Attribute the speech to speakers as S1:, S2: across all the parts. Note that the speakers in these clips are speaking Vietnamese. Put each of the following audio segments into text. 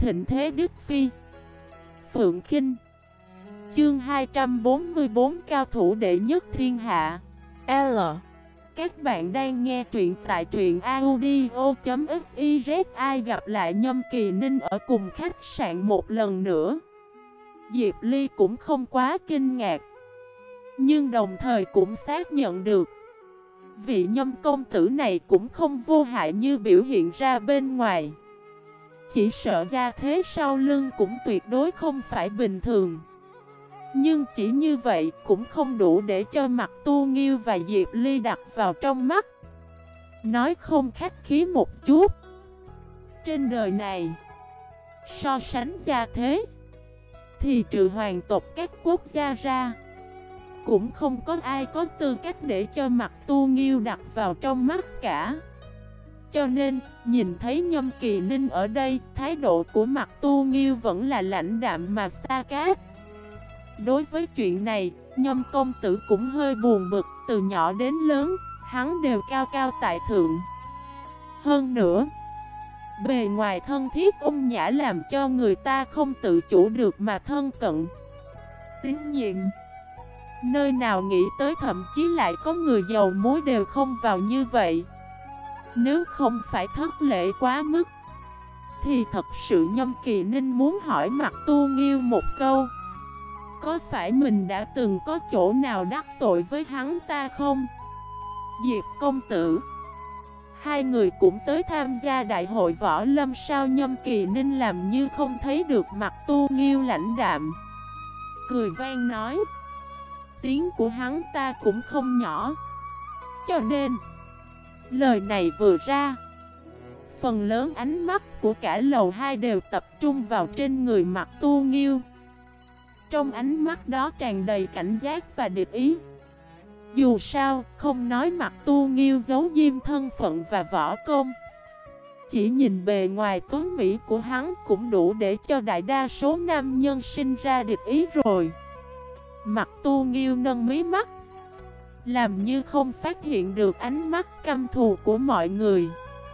S1: thịnh thế Đức Phi. Phượng Khinh. Chương 244 cao thủ đệ nhất thiên hạ. L. Các bạn đang nghe truyện tại truyện audio.fiz. Ai gặp lại Nhâm Kỳ Ninh ở cùng khách sạn một lần nữa. Diệp Ly cũng không quá kinh ngạc, nhưng đồng thời cũng xác nhận được vị Nhâm công tử này cũng không vô hại như biểu hiện ra bên ngoài. Chỉ sợ ra thế sau lưng cũng tuyệt đối không phải bình thường. Nhưng chỉ như vậy cũng không đủ để cho Mặc Tu Nghiêu và Diệp Ly đặt vào trong mắt. Nói không khách khí một chút, trên đời này so sánh gia thế thì trừ hoàng tộc các quốc gia ra, cũng không có ai có tư cách để cho Mặc Tu Nghiêu đặt vào trong mắt cả. Cho nên, nhìn thấy Nhâm Kỳ Ninh ở đây, thái độ của Mặc Tu Nghiêu vẫn là lãnh đạm mà xa cách. Đối với chuyện này, Nhâm công tử cũng hơi buồn bực. Từ nhỏ đến lớn, hắn đều cao cao tại thượng. Hơn nữa, bề ngoài thân thiết ôn nhã làm cho người ta không tự chủ được mà thân cận, tín nhiệm. Nơi nào nghĩ tới thậm chí lại có người giàu muối đều không vào như vậy. Nếu không phải thất lễ quá mức, thì thật sự Nhâm Kỳ Ninh muốn hỏi Mặc Tu Nghiêu một câu: có phải mình đã từng có chỗ nào đắc tội với hắn ta không? Diệp công tử, hai người cũng tới tham gia đại hội võ lâm sao? Nhâm Kỳ Ninh làm như không thấy được Mặc Tu Nghiêu lãnh đạm, cười vang nói. Tiếng của hắn ta cũng không nhỏ, cho nên lời này vừa ra, phần lớn ánh mắt của cả lầu hai đều tập trung vào trên người Mặc Tu Nghiêu. Trong ánh mắt đó tràn đầy cảnh giác và địch ý. Dù sao, không nói Mặc Tu Nghiêu giấu diêm thân phận và võ công, chỉ nhìn bề ngoài tuấn mỹ của hắn cũng đủ để cho đại đa số nam nhân sinh ra địch ý rồi. Mặc Tu Nghiêu nâng mí mắt, làm như không phát hiện được ánh mắt căm thù của mọi người,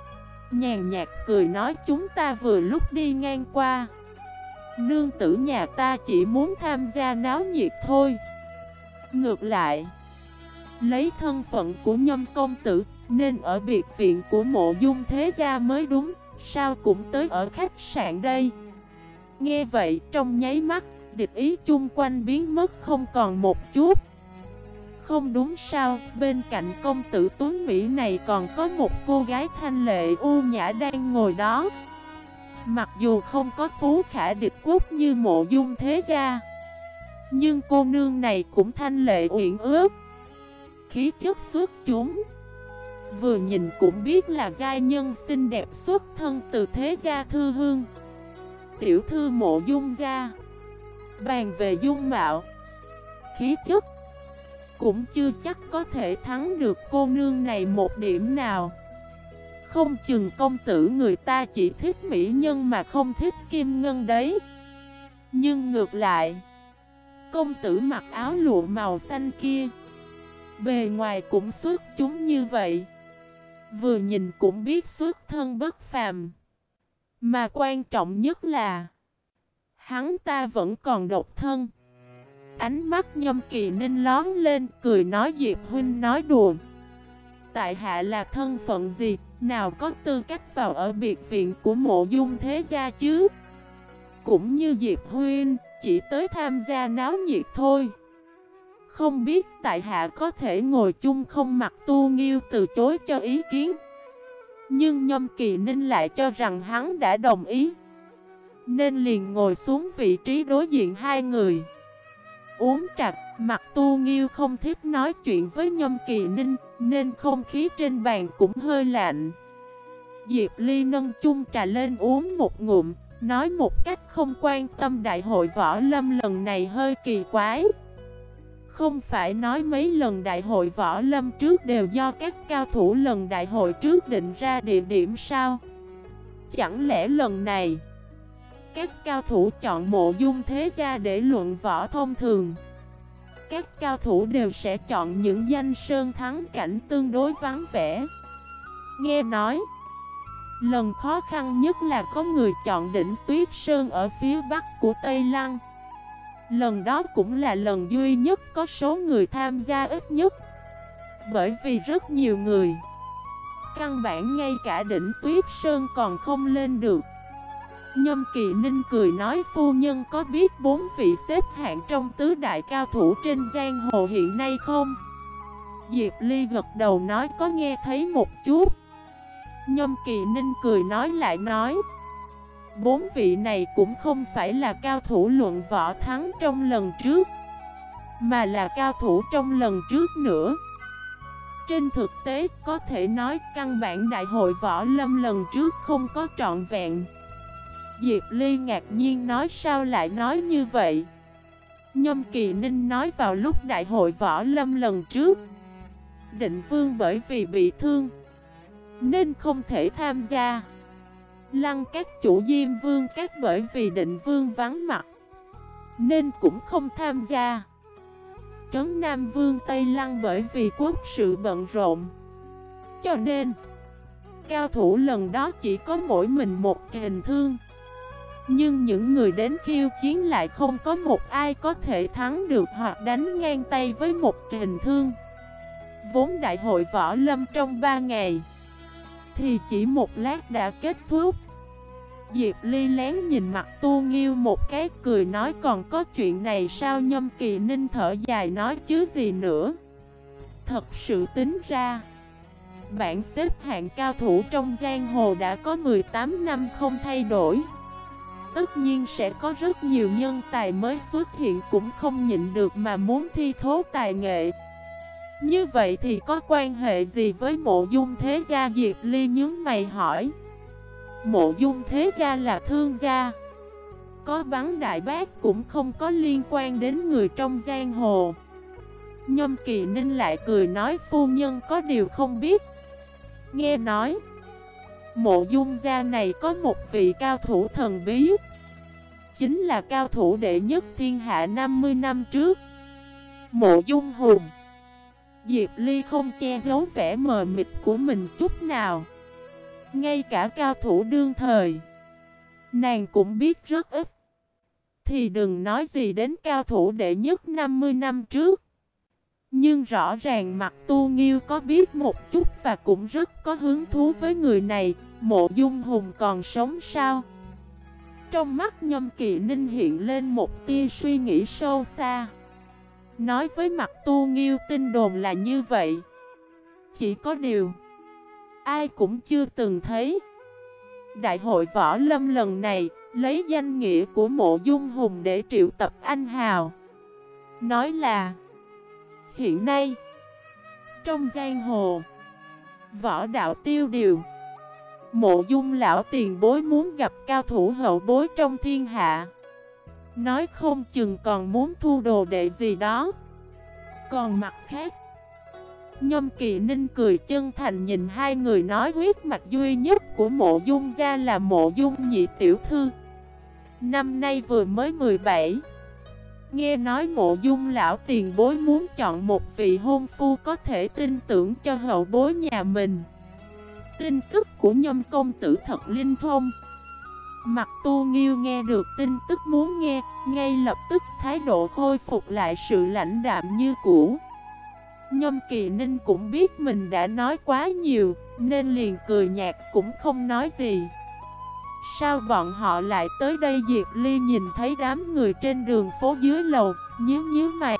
S1: nhàn nhạt cười nói: chúng ta vừa lúc đi ngang qua, nương tử nhà ta chỉ muốn tham gia náo nhiệt thôi. Ngược lại, lấy thân phận của Nhâm công tử nên ở biệt viện của Mộ Dung thế gia mới đúng, sao cũng tới ở khách sạn đây? Nghe vậy trong nháy mắt, địch ý chung quanh biến mất không còn một chút. Không đúng sao, bên cạnh công tử tuấn Mỹ này còn có một cô gái thanh lệ u nhã đang ngồi đó. Mặc dù không có phú khả địch quốc như Mộ Dung thế gia, nhưng cô nương này cũng thanh lệ uyển ước, khí chất xuất chúng. Vừa nhìn cũng biết là giai nhân xinh đẹp xuất thân từ thế gia thư hương, tiểu thư Mộ Dung gia. Bàn về dung mạo, khí chất, cũng chưa chắc có thể thắng được cô nương này một điểm nào. Không chừng công tử người ta chỉ thích mỹ nhân mà không thích kim ngân đấy. Nhưng ngược lại, công tử mặc áo lụa màu xanh kia, bề ngoài cũng xuất chúng như vậy, vừa nhìn cũng biết xuất thân bất phàm. Mà quan trọng nhất là hắn ta vẫn còn độc thân. Ánh mắt Nhâm Kỳ Ninh lón lên, cười nói: Diệp huynh nói đùa, tại hạ là thân phận gì, nào có tư cách vào ở biệt viện của Mộ Dung thế gia chứ? Cũng như Diệp huynh, chỉ tới tham gia náo nhiệt thôi. Không biết tại hạ có thể ngồi chung không? Mặc Tu Nghiêu từ chối cho ý kiến, nhưng Nhâm Kỳ Ninh lại cho rằng hắn đã đồng ý, nên liền ngồi xuống vị trí đối diện hai người. Uống trà, Mặc Tu Nghiêu không thích nói chuyện với Nhâm Kỳ Ninh, nên không khí trên bàn cũng hơi lạnh. Diệp Ly nâng chung trà lên uống một ngụm, nói một cách không quan tâm: đại hội võ lâm lần này hơi kỳ quái. Không phải nói mấy lần đại hội võ lâm trước đều do các cao thủ lần đại hội trước định ra địa điểm sao? Chẳng lẽ lần này các cao thủ chọn Mộ Dung thế gia để luận võ thông thường, các cao thủ đều sẽ chọn những danh sơn thắng cảnh tương đối vắng vẻ? Nghe nói Lần khó khăn nhất là có người chọn đỉnh Tuyết Sơn ở phía bắc của Tây Lăng. Lần đó cũng là lần duy nhất có số người tham gia ít nhất. Bởi vì rất nhiều người căn bản ngay cả đỉnh Tuyết Sơn còn không lên được. Nhâm Kỳ Ninh cười nói phu nhân có biết 4 vị xếp hạng trong tứ đại cao thủ trên giang hồ hiện nay không? Diệp Ly gật đầu nói có nghe thấy một chút. Nhâm Kỳ Ninh cười nói lại nói 4 vị này cũng không phải là cao thủ luận võ thắng trong lần trước, mà là cao thủ trong lần trước nữa. Trên thực tế có thể nói căn bản đại hội võ lâm lần trước không có trọn vẹn. Diệp Ly ngạc nhiên nói sao lại nói như vậy? Nhâm Kỳ Ninh nói vào lúc đại hội võ lâm lần trước, Định Vương bởi vì bị thương nên không thể tham gia. Lăng các chủ Diêm Vương các bởi vì Định Vương vắng mặt nên cũng không tham gia. Trấn Nam Vương Tây Lăng bởi vì quốc sự bận rộn, cho nên cao thủ lần đó chỉ có mỗi mình một kình thương. Nhưng những người đến khiêu chiến lại không có một ai có thể thắng được hoặc đánh ngang tay với một kình thương. Vốn đại hội võ lâm trong 3 ngày thì chỉ một lát đã kết thúc. Diệp Ly lén nhìn mặt Tu Nghiêu một cái cười nói còn có chuyện này sao? Nhâm Kỳ Ninh thở dài nói chứ gì nữa. Thật sự tính ra bảng xếp hạng cao thủ trong giang hồ đã có 18 năm không thay đổi. Tất nhiên sẽ có rất nhiều nhân tài mới xuất hiện cũng không nhịn được mà muốn thi thố tài nghệ. Như vậy thì có quan hệ gì với Mộ Dung thế gia? Diệp Ly nhướng mày hỏi. Mộ Dung thế gia là thương gia, có bắn đại bác cũng không có liên quan đến người trong giang hồ. Nhâm Kỳ Ninh lại cười nói phu nhân có điều không biết. Nghe nói Mộ Dung gia này có một vị cao thủ thần bí, chính là cao thủ đệ nhất thiên hạ 50 năm trước, Mộ Dung Hùng. Diệp Ly không che giấu vẻ mờ mịt của mình chút nào. Ngay cả cao thủ đương thời nàng cũng biết rất ít, thì đừng nói gì đến cao thủ đệ nhất 50 năm trước. Nhưng rõ ràng mặt Tu Nghiêu có biết một chút và cũng rất có hứng thú với người này. Mộ Dung Hùng còn sống sao? Trong mắt Nhâm Kỳ Ninh hiện lên một tia suy nghĩ sâu xa. Nói với mặt Tu Nghiêu tin đồn là như vậy, chỉ có điều ai cũng chưa từng thấy. Đại hội võ lâm lần này lấy danh nghĩa của Mộ Dung Hùng để triệu tập anh hào. Nói là hiện nay trong giang hồ võ đạo tiêu điều, Mộ Dung lão tiền bối muốn gặp cao thủ hậu bối trong thiên hạ. Nói không chừng còn muốn thu đồ đệ gì đó. Còn mặt khác, Nhâm Kỳ Ninh cười chân thành nhìn hai người nói huyết mạch duy nhất của Mộ Dung gia là Mộ Dung nhị tiểu thư, năm nay vừa mới 17. Nghe nói Mộ Dung lão tiền bối muốn chọn một vị hôn phu có thể tin tưởng cho hậu bối nhà mình. Tin tức của Nhâm công tử thật linh thông. Mặt Tu Nghiêu nghe được tin tức muốn nghe, ngay lập tức thái độ khôi phục lại sự lãnh đạm như cũ. Nhâm Kỳ Ninh cũng biết mình đã nói quá nhiều, nên liền cười nhạt cũng không nói gì. Sao bọn họ lại tới đây? Diệp Ly nhìn thấy đám người trên đường phố dưới lầu, nhíu mày.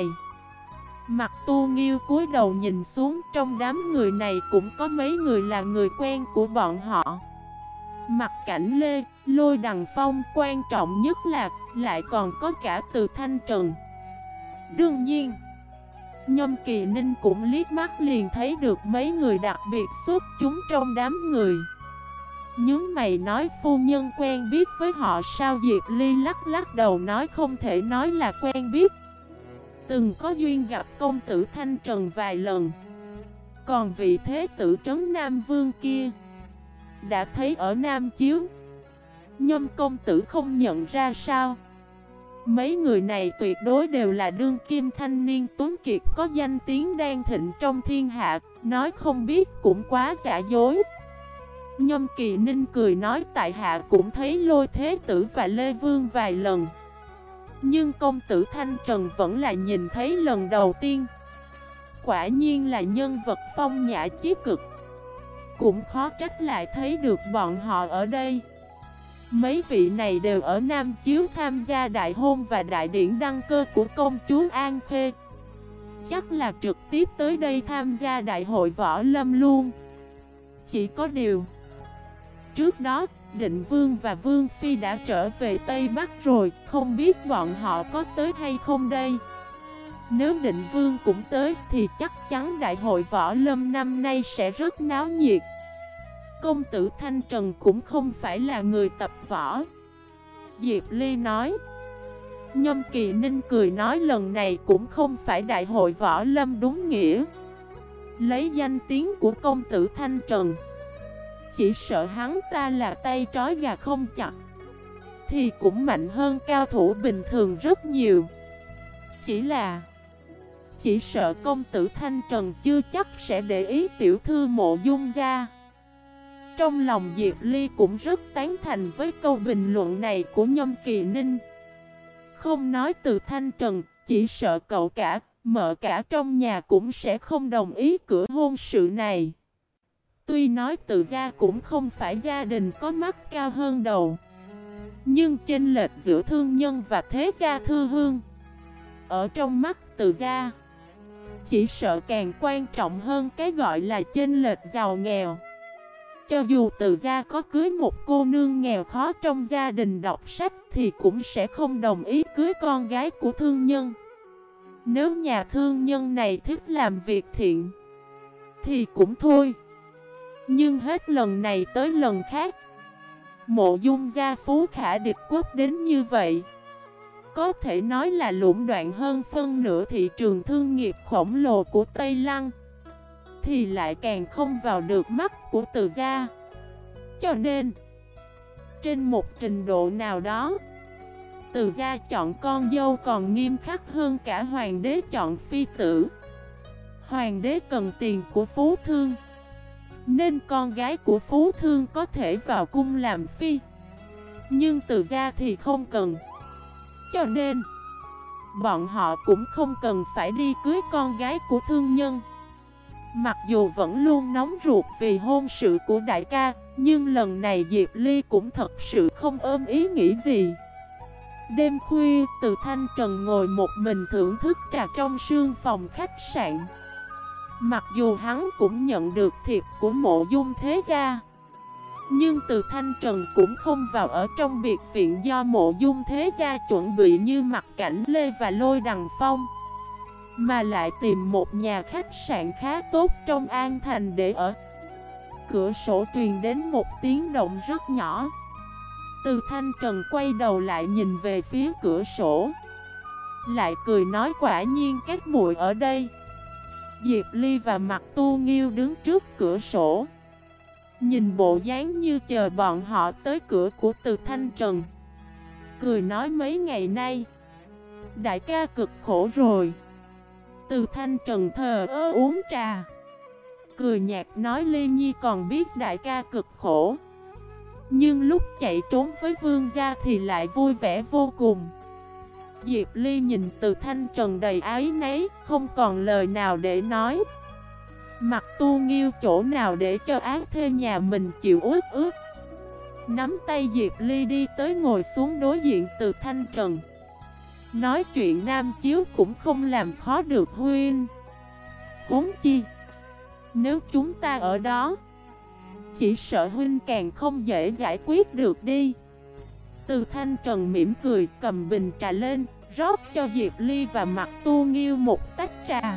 S1: Mặt Tu Nghiêu cúi đầu nhìn xuống, trong đám người này cũng có mấy người là người quen của bọn họ. Mặt Cảnh Lê, Lôi Đằng Phong, quan trọng nhất là lại còn có cả Từ Thanh Trần. Đương nhiên Nhâm Kỳ Ninh cũng liếc mắt liền thấy được mấy người đặc biệt xuất chúng trong đám người. Nhướng mày nói phu nhân quen biết với họ sao? Diệp Ly lắc đầu nói không thể nói là quen biết. Từng có duyên gặp công tử Thanh Trần vài lần. Còn vị thế tử Trấn Nam Vương kia đã thấy ở Nam Chiếu. Nhâm công tử không nhận ra sao? Mấy người này tuyệt đối đều là đương kim thanh niên tuấn kiệt có danh tiếng đang thịnh trong thiên hạ. Nói không biết cũng quá giả dối. Nhâm Kỳ Ninh cười nói tại hạ cũng thấy Lôi Thế Tử và Lê Vương vài lần, nhưng công tử Thanh Trần vẫn là nhìn thấy lần đầu tiên. Quả nhiên là nhân vật phong nhã chí cực. Cũng khó trách lại thấy được bọn họ ở đây. Mấy vị này đều ở Nam Chiếu tham gia đại hôn và đại điển đăng cơ của công chúa An Khê. Chắc là trực tiếp tới đây tham gia đại hội võ lâm luôn. Chỉ có điều, trước đó, Định Vương và Vương Phi đã trở về Tây Bắc rồi, không biết bọn họ có tới hay không đây. Nếu Định Vương cũng tới thì chắc chắn đại hội võ lâm năm nay sẽ rất náo nhiệt. Công tử Thanh Trần cũng không phải là người tập võ, Diệp Ly nói. Nhâm Kỳ Ninh cười nói lần này cũng không phải đại hội võ lâm đúng nghĩa. Lấy danh tiếng của công tử Thanh Trần, chỉ sợ hắn ta là tay trói gà không chặt thì cũng mạnh hơn cao thủ bình thường rất nhiều. Chỉ sợ công tử Thanh Trần chưa chắc sẽ để ý tiểu thư Mộ Dung gia. Trong lòng Diệp Ly cũng rất tán thành với câu bình luận này của Nhâm Kỳ Ninh. Không nói từ Thanh Trần, chỉ sợ cậu cả, mợ cả trong nhà cũng sẽ không đồng ý cửa hôn sự này. Tuy nói Từ gia cũng không phải gia đình có mắt cao hơn đầu, nhưng chênh lệch giữa thương nhân và thế gia thư hương, ở trong mắt Từ gia, chỉ sợ càng quan trọng hơn cái gọi là chênh lệch giàu nghèo. Cho dù Từ gia có cưới một cô nương nghèo khó trong gia đình đọc sách thì cũng sẽ không đồng ý cưới con gái của thương nhân. Nếu nhà thương nhân này thích làm việc thiện thì cũng thôi. Nhưng hết lần này tới lần khác, Mộ Dung gia phú khả địch quốc đến như vậy, có thể nói là lũng đoạn hơn phân nửa thị trường thương nghiệp khổng lồ của Tây Lăng, thì lại càng không vào được mắt của Từ gia. Cho nên, trên một trình độ nào đó, Từ gia chọn con dâu còn nghiêm khắc hơn cả hoàng đế chọn phi tử. Hoàng đế cần tiền của phú thương, nên con gái của phú thương có thể vào cung làm phi, nhưng Từ gia thì không cần. Cho nên, bọn họ cũng không cần phải đi cưới con gái của thương nhân. Mặc dù vẫn luôn nóng ruột vì hôn sự của đại ca, nhưng lần này Diệp Ly cũng thật sự không ôm ý nghĩ gì. Đêm khuya, Từ Thanh Trần ngồi một mình thưởng thức trà trong sương phòng khách sạn. Mặc dù hắn cũng nhận được thiệp của Mộ Dung thế gia, nhưng Từ Thanh Trần cũng không vào ở trong biệt viện do Mộ Dung thế gia chuẩn bị như Mặc Cảnh Lê và Lôi Đằng Phong, mà lại tìm một nhà khách sạn khá tốt trong An Thành để ở. Cửa sổ truyền đến một tiếng động rất nhỏ. Từ Thanh Trần quay đầu lại nhìn về phía cửa sổ, lại cười nói quả nhiên các muội ở đây. Diệp Ly và Mạc Tu Nghiêu đứng trước cửa sổ, nhìn bộ dáng như chờ bọn họ tới cửa của Từ Thanh Trần, cười nói mấy ngày nay đại ca cực khổ rồi. Từ Thanh Trần thờ ơ uống trà, cười nhạt nói Ly Nhi còn biết đại ca cực khổ, nhưng lúc chạy trốn với vương gia thì lại vui vẻ vô cùng. Diệp Ly nhìn Từ Thanh Trần đầy áy náy, không còn lời nào để nói. Mặc Tu Nghiêu chỗ nào để cho ác thê nhà mình chịu uất ức, nắm tay Diệp Ly đi tới ngồi xuống đối diện Từ Thanh Trần, nói chuyện nam chiếu cũng không làm khó được huynh. Huống chi, nếu chúng ta ở đó, chỉ sợ huynh càng không dễ giải quyết được đi. Từ Thanh Trần mỉm cười cầm bình trà lên, rót cho Diệp Ly và Mặc Tu Nghiêu một tách trà.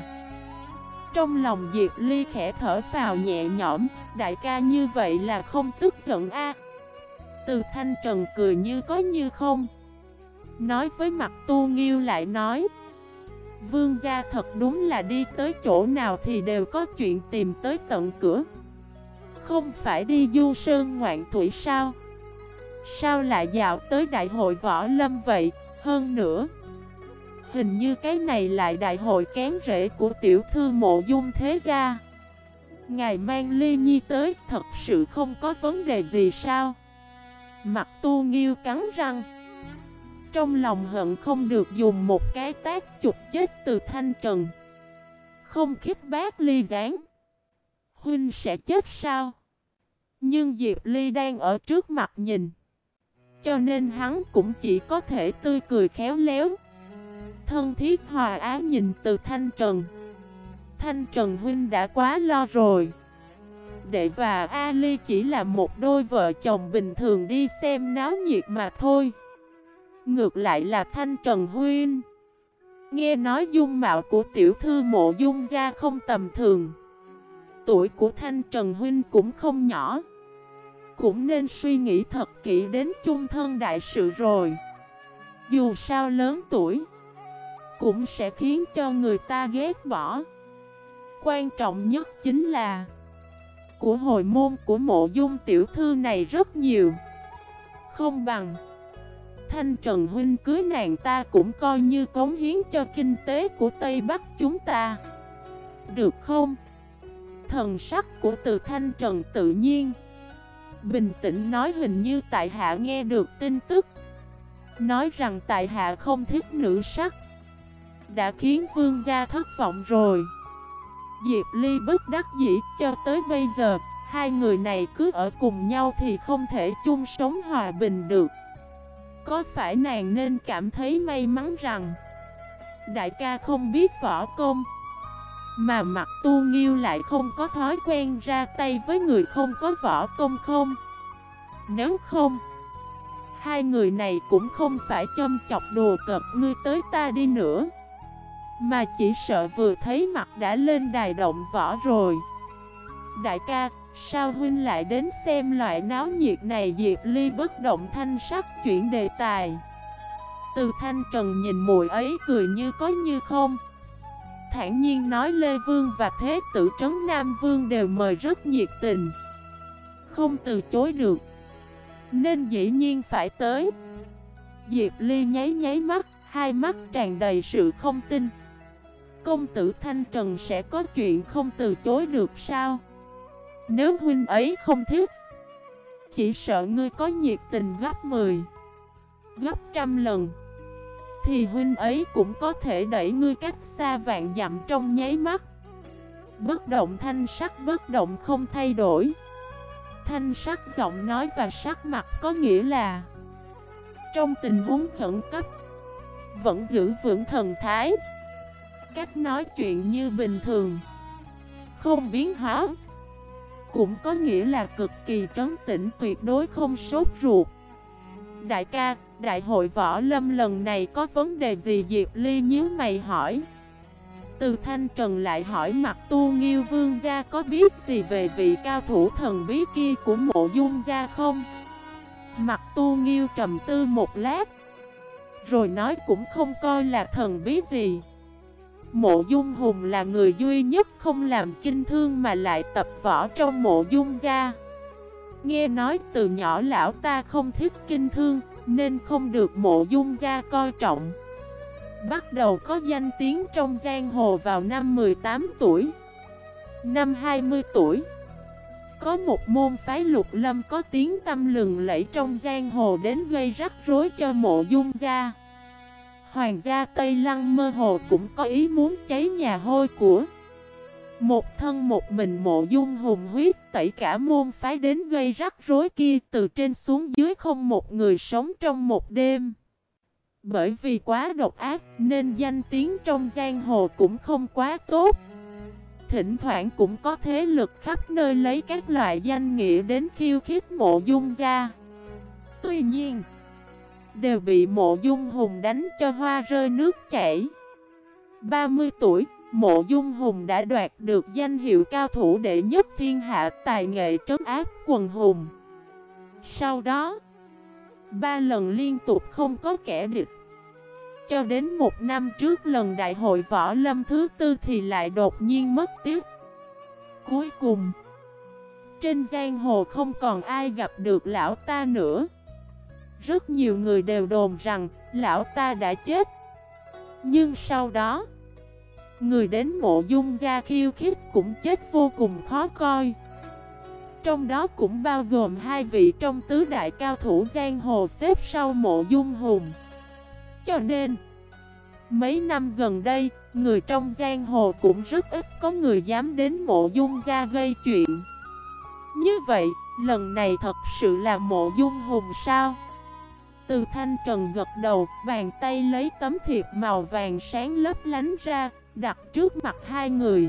S1: Trong lòng Diệp Ly khẽ thở phào nhẹ nhõm, đại ca như vậy là không tức giận a. Từ Thanh Trần cười như có như không, nói với Mặc Tu Nghiêu lại nói, vương gia thật đúng là đi tới chỗ nào thì đều có chuyện tìm tới tận cửa. Không phải đi du sơn ngoạn thủy sao? Sao lại dạo tới đại hội võ lâm vậy? Hơn nữa, hình như cái này lại đại hội kén rễ của tiểu thư Mộ Dung thế gia. Ngài mang Ly Nhi tới thật sự không có vấn đề gì sao? Mặt Tu Nghiêu cắn răng, trong lòng hận không được dùng một cái tát chụp chết Từ Thanh Trần. Không khích bác Ly gián, huynh sẽ chết sao? Nhưng Diệp Ly đang ở trước mặt nhìn, cho nên hắn cũng chỉ có thể tươi cười khéo léo, thân thiết hòa ái nhìn Từ Thanh Trần. Thanh Trần huynh đã quá lo rồi. Đệ và Ali chỉ là một đôi vợ chồng bình thường đi xem náo nhiệt mà thôi. Ngược lại là Thanh Trần huynh, nghe nói dung mạo của tiểu thư Mộ Dung gia không tầm thường. Tuổi của Thanh Trần huynh cũng không nhỏ, cũng nên suy nghĩ thật kỹ đến chung thân đại sự rồi. Dù sao lớn tuổi cũng sẽ khiến cho người ta ghét bỏ. Quan trọng nhất chính là của hồi môn của Mộ Dung tiểu thư này rất nhiều, không bằng Thanh Trần huynh cưới nàng ta cũng coi như cống hiến cho kinh tế của Tây Bắc chúng ta, được không? Thần sắc của Từ Thanh Trần tự nhiên, bình tĩnh nói hình như tại hạ nghe được tin tức, nói rằng tại hạ không thích nữ sắc, đã khiến vương gia thất vọng rồi. Diệp Ly bất đắc dĩ, cho tới bây giờ, hai người này cứ ở cùng nhau thì không thể chung sống hòa bình được. Có phải nàng nên cảm thấy may mắn rằng đại ca không biết võ công, mà Mặt Tu Nghiêu lại không có thói quen ra tay với người không có võ công không? Nếu không, hai người này cũng không phải châm chọc đùa cợt ngươi tới ta đi nữa, mà chỉ sợ vừa thấy mặt đã lên đài động võ rồi. Đại ca, sao huynh lại đến xem loại náo nhiệt này? Diệp Ly bất động thanh sắc chuyển đề tài. Từ Thanh Trần nhìn muội ấy cười như có như không, thản nhiên nói Lê Vương và Thế tử Trấn Nam Vương đều mời rất nhiệt tình, không từ chối được, nên dĩ nhiên phải tới. Diệp Ly nháy nháy mắt, hai mắt tràn đầy sự không tin. Công tử Thanh Trần sẽ có chuyện không từ chối được sao? Nếu huynh ấy không thích, chỉ sợ ngươi có nhiệt tình gấp 10, gấp trăm lần, thì huynh ấy cũng có thể đẩy ngươi cách xa vạn dặm trong nháy mắt. Bất động thanh sắc bất động không thay đổi. Thanh sắc giọng nói và sắc mặt có nghĩa là trong tình huống khẩn cấp vẫn giữ vững thần thái, cách nói chuyện như bình thường, không biến hóa. Cũng có nghĩa là cực kỳ trấn tĩnh, tuyệt đối không sốt ruột. Đại ca, đại hội võ lâm lần này có vấn đề gì? Diệp Ly nhíu mày hỏi. Từ Thanh Trần lại hỏi Mặt Tu Nghiêu vương gia có biết gì về vị cao thủ thần bí kia của Mộ Dung gia không? Mặt Tu Nghiêu trầm tư một lát, rồi nói cũng không coi là thần bí gì. Mộ Dung Hùng là người duy nhất không làm kinh thương mà lại tập võ trong Mộ Dung gia. Nghe nói từ nhỏ lão ta không thích kinh thương, nên không được Mộ Dung gia coi trọng. Bắt đầu có danh tiếng trong giang hồ vào năm 18 tuổi. Năm 20 tuổi, có một môn phái Lục Lâm có tiếng tăm lừng lẫy trong giang hồ đến gây rắc rối cho Mộ Dung gia. Hoàng gia Tây Lăng mơ hồ cũng có ý muốn cháy nhà hôi của. Một thân một mình Mộ Dung Hùng huyết tẩy cả môn phái đến gây rắc rối kia, từ trên xuống dưới không một người sống trong một đêm. Bởi vì quá độc ác nên danh tiếng trong giang hồ cũng không quá tốt. Thỉnh thoảng cũng có thế lực khắp nơi lấy các loại danh nghĩa đến khiêu khích Mộ Dung gia. Tuy nhiên, đều bị Mộ Dung Hùng đánh cho hoa rơi nước chảy. 30 tuổi, Mộ Dung Hùng đã đoạt được danh hiệu cao thủ đệ nhất thiên hạ, tài nghệ trấn áp quần hùng. Sau đó, 3 lần liên tục không có kẻ địch. Cho đến một năm trước lần đại hội võ lâm thứ 4 thì lại đột nhiên mất tiếc. Cuối cùng, trên giang hồ không còn ai gặp được lão ta nữa. Rất nhiều người đều đồn rằng lão ta đã chết. Nhưng sau đó, Người đến Mộ Dung gia khiêu khích cũng chết vô cùng khó coi. Trong đó cũng bao gồm hai vị trong tứ đại cao thủ giang hồ xếp sau Mộ Dung Hùng. Cho nên, mấy năm gần đây, người trong giang hồ cũng rất ít có người dám đến Mộ Dung gia gây chuyện. Như vậy, lần này thật sự là Mộ Dung Hùng sao? Từ Thanh Trần gật đầu, bàn tay lấy tấm thiệp màu vàng sáng lấp lánh ra, đặt trước mặt hai người.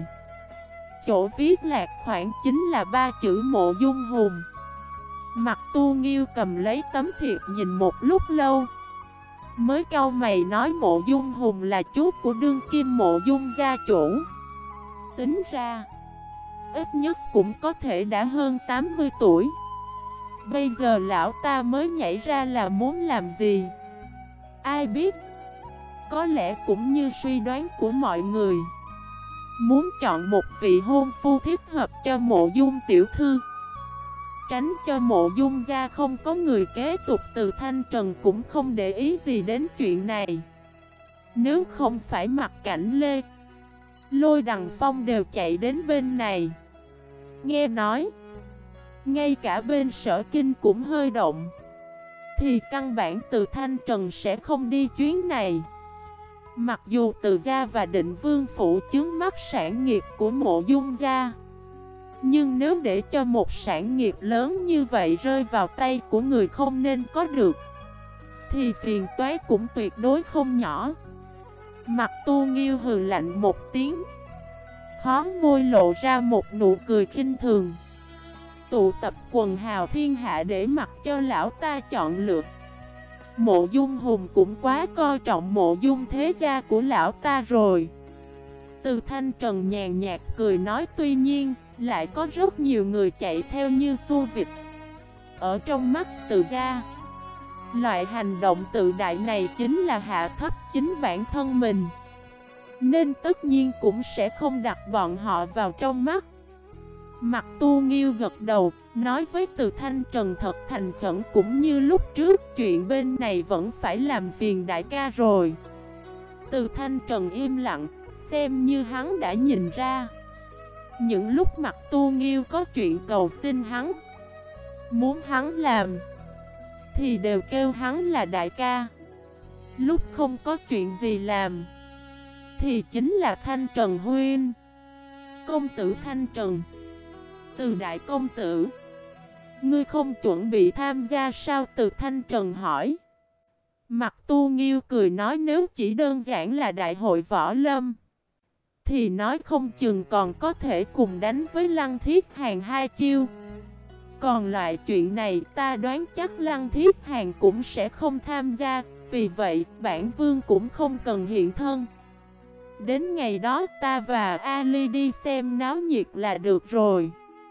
S1: Chỗ viết lạc khoảng chính là ba chữ Mộ Dung Hùng. Mặt Tu Nghiêu cầm lấy tấm thiệp nhìn một lúc lâu, mới cau mày nói Mộ Dung Hùng là chú của đương kim Mộ Dung gia chủ. Tính ra, ít nhất cũng có thể đã hơn 80 tuổi. Bây giờ lão ta mới nhảy ra là muốn làm gì? Ai biết? Có lẽ cũng như suy đoán của mọi người, muốn chọn một vị hôn phu thích hợp cho Mộ Dung tiểu thư, tránh cho Mộ Dung gia không có người kế tục. Từ Thanh Trần cũng không để ý gì đến chuyện này. Nếu không phải Mặc Cảnh Lê, Lôi Đằng Phong đều chạy đến bên này. Nghe nói, ngay cả bên Sở Kinh cũng hơi động, thì căn bản Từ Thanh Trần sẽ không đi chuyến này. Mặc dù Từ gia và Định Vương phủ chướng mắt sản nghiệp của Mộ Dung gia, nhưng nếu để cho một sản nghiệp lớn như vậy rơi vào tay của người không nên có được, thì phiền toái cũng tuyệt đối không nhỏ. Mặt Tu Nghiêu hừ lạnh một tiếng, khó môi lộ ra một nụ cười khinh thường. Tụ tập quần hào thiên hạ để mặc cho lão ta chọn lựa. Mộ Dung Hùng cũng quá coi trọng Mộ Dung thế gia của lão ta rồi. Từ Thanh Trần nhàn nhạt cười nói, tuy nhiên lại có rất nhiều người chạy theo như xua vịt. Ở trong mắt Từ gia, loại hành động tự đại này chính là hạ thấp chính bản thân mình, nên tất nhiên cũng sẽ không đặt bọn họ vào trong mắt. Mặt Tu Nghiêu gật đầu, nói với Từ Thanh Trần thật thành khẩn, cũng như lúc trước, chuyện bên này vẫn phải làm phiền đại ca rồi. Từ Thanh Trần im lặng, xem như hắn đã nhìn ra. Những lúc Mặt Tu Nghiêu có chuyện cầu xin hắn, muốn hắn làm, thì đều kêu hắn là đại ca. Lúc không có chuyện gì làm, thì chính là Thanh Trần huynh. Công tử Thanh Trần, Từ đại công tử, ngươi không chuẩn bị tham gia sao? Từ Thanh Trần hỏi. Mặt Tu Nghiêu cười nói, nếu chỉ đơn giản là đại hội võ lâm, thì nói không chừng còn có thể cùng đánh với Lăng Thiết Hàn hai chiêu. Còn loại chuyện này ta đoán chắc Lăng Thiết Hàn cũng sẽ không tham gia. Vì vậy bản vương cũng không cần hiện thân. Đến ngày đó ta và Ali đi xem náo nhiệt là được rồi.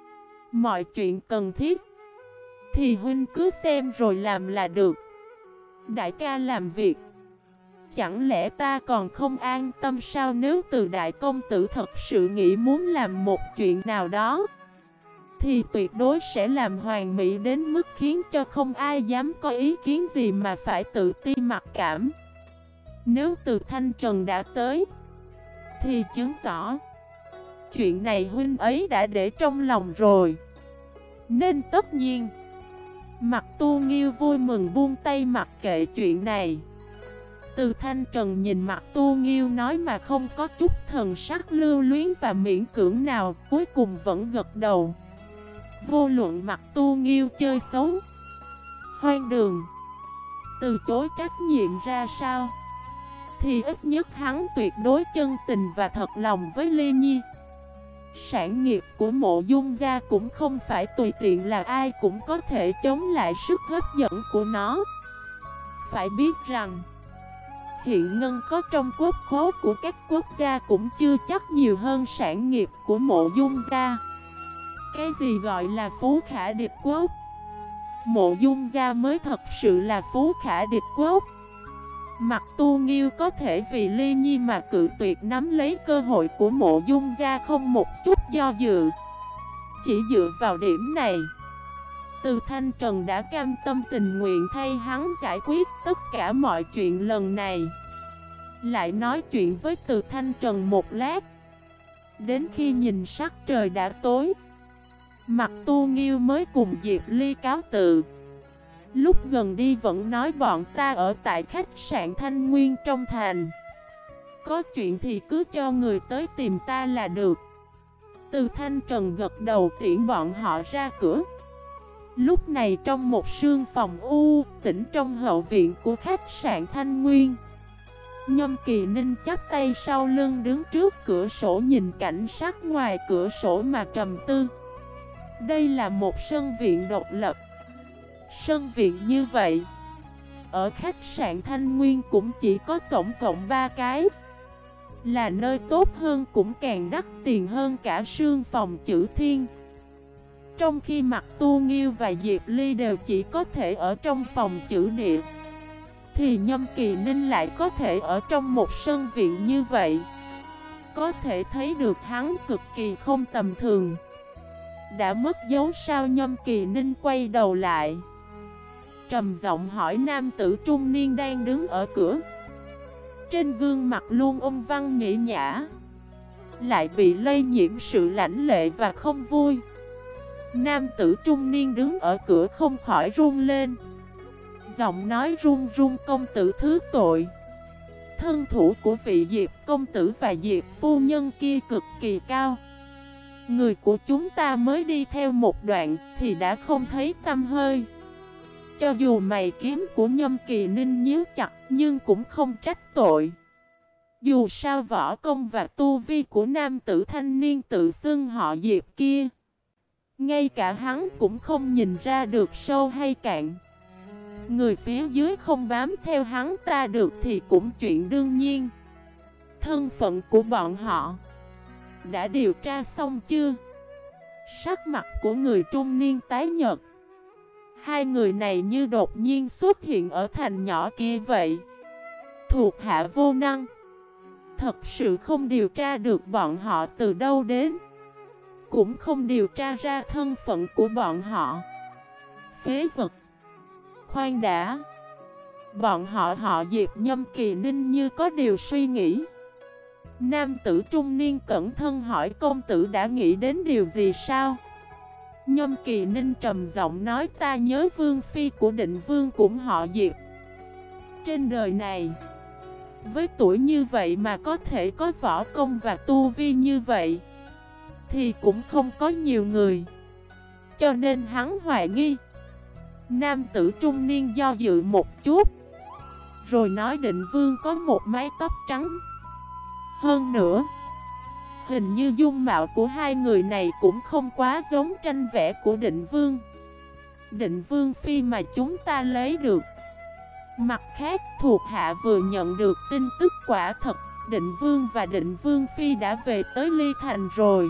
S1: Mọi chuyện cần thiết thì huynh cứ xem rồi làm là được. Đại ca làm việc, chẳng lẽ ta còn không an tâm sao? Nếu Từ đại công tử thật sự nghĩ muốn làm một chuyện nào đó, thì tuyệt đối sẽ làm hoàn mỹ đến mức khiến cho không ai dám có ý kiến gì mà phải tự ti mặc cảm. Nếu Từ Thanh Trần đã tới, thì chứng tỏ chuyện này huynh ấy đã để trong lòng rồi. Nên tất nhiên Mặt Tu Nghiêu vui mừng buông tay mặc kệ chuyện này. Từ Thanh Trần nhìn Mặt Tu Nghiêu nói mà không có chút thần sắc lưu luyến và miễn cưỡng nào, cuối cùng vẫn gật đầu. Vô luận Mặt Tu Nghiêu chơi xấu, hoang đường, từ chối trách nhiệm ra sao, thì ít nhất hắn tuyệt đối chân tình và thật lòng với Ly Nhi. Sản nghiệp của Mộ Dung gia cũng không phải tùy tiện là ai cũng có thể chống lại sức hấp dẫn của nó. Phải biết rằng, hiện ngân có trong quốc khố của các quốc gia cũng chưa chắc nhiều hơn sản nghiệp của Mộ Dung gia. Cái gì gọi là phú khả địch quốc? Mộ Dung gia mới thật sự là phú khả địch quốc. Mặt Tu Nghiêu có thể vì Ly Nhi mà cự tuyệt nắm lấy cơ hội của Mộ Dung gia không một chút do dự. Chỉ dựa vào điểm này, Từ Thanh Trần đã cam tâm tình nguyện thay hắn giải quyết tất cả mọi chuyện lần này. lại nói chuyện với Từ Thanh Trần một lát. Đến khi nhìn sắc trời đã tối, Mặt Tu Nghiêu mới cùng Diệp Ly cáo từ. Lúc gần đi vẫn nói bọn ta ở tại khách sạn Thanh Nguyên trong thành. Có chuyện thì cứ cho người tới tìm ta là được. Từ Thanh Trần gật đầu tiễn bọn họ ra cửa. Lúc này trong một sương phòng tĩnh trong hậu viện của khách sạn Thanh Nguyên, Nhâm Kỳ Ninh chắp tay sau lưng đứng trước cửa sổ nhìn cảnh sát ngoài cửa sổ mà trầm tư. Đây là một sân viện độc lập. Sân viện như vậy, ở khách sạn Thanh Nguyên cũng chỉ có tổng cộng 3 cái. Là nơi tốt hơn cũng càng đắt tiền hơn cả sương phòng Chữ Thiên. Trong khi Mặt Tu Nghiêu và Diệp Ly đều chỉ có thể ở trong phòng Chữ Địa, thì Nhâm Kỳ Ninh lại có thể ở trong một sân viện như vậy. Có thể thấy được hắn cực kỳ không tầm thường. Đã mất dấu sao? Nhâm Kỳ Ninh quay đầu lại, trầm giọng hỏi nam tử trung niên đang đứng ở cửa. Trên gương mặt luôn ôn văn nhĩ nhã, lại bị lây nhiễm sự lãnh lệ và không vui. Nam tử trung niên đứng ở cửa không khỏi run lên, giọng nói run run: công tử thứ tội. Thân thủ của vị Diệp công tử và Diệp phu nhân kia cực kỳ cao. Người của chúng ta mới đi theo một đoạn thì đã không thấy tăm hơi. Cho dù mày kiếm của Nhâm Kỳ Ninh nhíu chặt nhưng cũng không trách tội. Dù sao võ công và tu vi của nam tử thanh niên tự xưng họ Diệp kia, ngay cả hắn cũng không nhìn ra được sâu hay cạn. Người phía dưới không bám theo hắn ta được thì cũng chuyện đương nhiên. Thân phận của bọn họ đã điều tra xong chưa? Sắc mặt của người trung niên tái nhợt. Hai người này như đột nhiên xuất hiện ở thành nhỏ kia vậy. Thuộc hạ vô năng, thật sự không điều tra được bọn họ từ đâu đến, cũng không điều tra ra thân phận của bọn họ. Phế vật. Khoan đã. Bọn họ Diệp. Nhâm Kỳ Ninh như có điều suy nghĩ. Nam tử trung niên cẩn thận hỏi: công tử đã nghĩ đến điều gì sao? Nhâm Kỳ Ninh trầm giọng nói: ta nhớ vương phi của Định Vương cũng họ Diệp. Trên đời này, với tuổi như vậy mà có thể có võ công và tu vi như vậy thì cũng không có nhiều người. Cho nên hắn hoài nghi. Nam tử trung niên do dự một chút, rồi nói: Định Vương có một mái tóc trắng. Hơn nữa, hình như dung mạo của hai người này cũng không quá giống tranh vẽ của Định Vương. Định Vương phi mà chúng ta lấy được. Mặt khác, thuộc hạ vừa nhận được tin tức quả thật, Định Vương và Định Vương phi đã về tới Ly Thành rồi.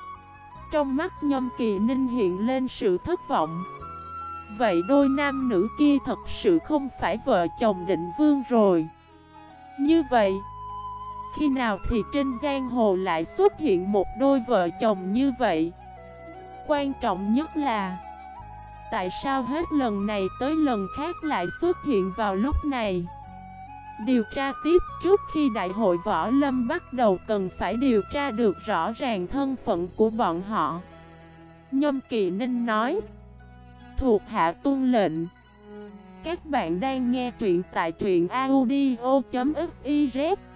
S1: Trong mắt Nhâm Kỳ Ninh hiện lên sự thất vọng. Vậy đôi nam nữ kia thật sự không phải vợ chồng Định Vương rồi. Như vậy, khi nào thì trên giang hồ lại xuất hiện một đôi vợ chồng như vậy? Quan trọng nhất là, tại sao hết lần này tới lần khác lại xuất hiện vào lúc này? Điều tra tiếp trước khi đại hội võ lâm bắt đầu, cần phải điều tra được rõ ràng thân phận của bọn họ. Nhâm Kỳ Ninh nói: thuộc hạ tuân lệnh. Các bạn đang nghe truyện tại truyện audio.fif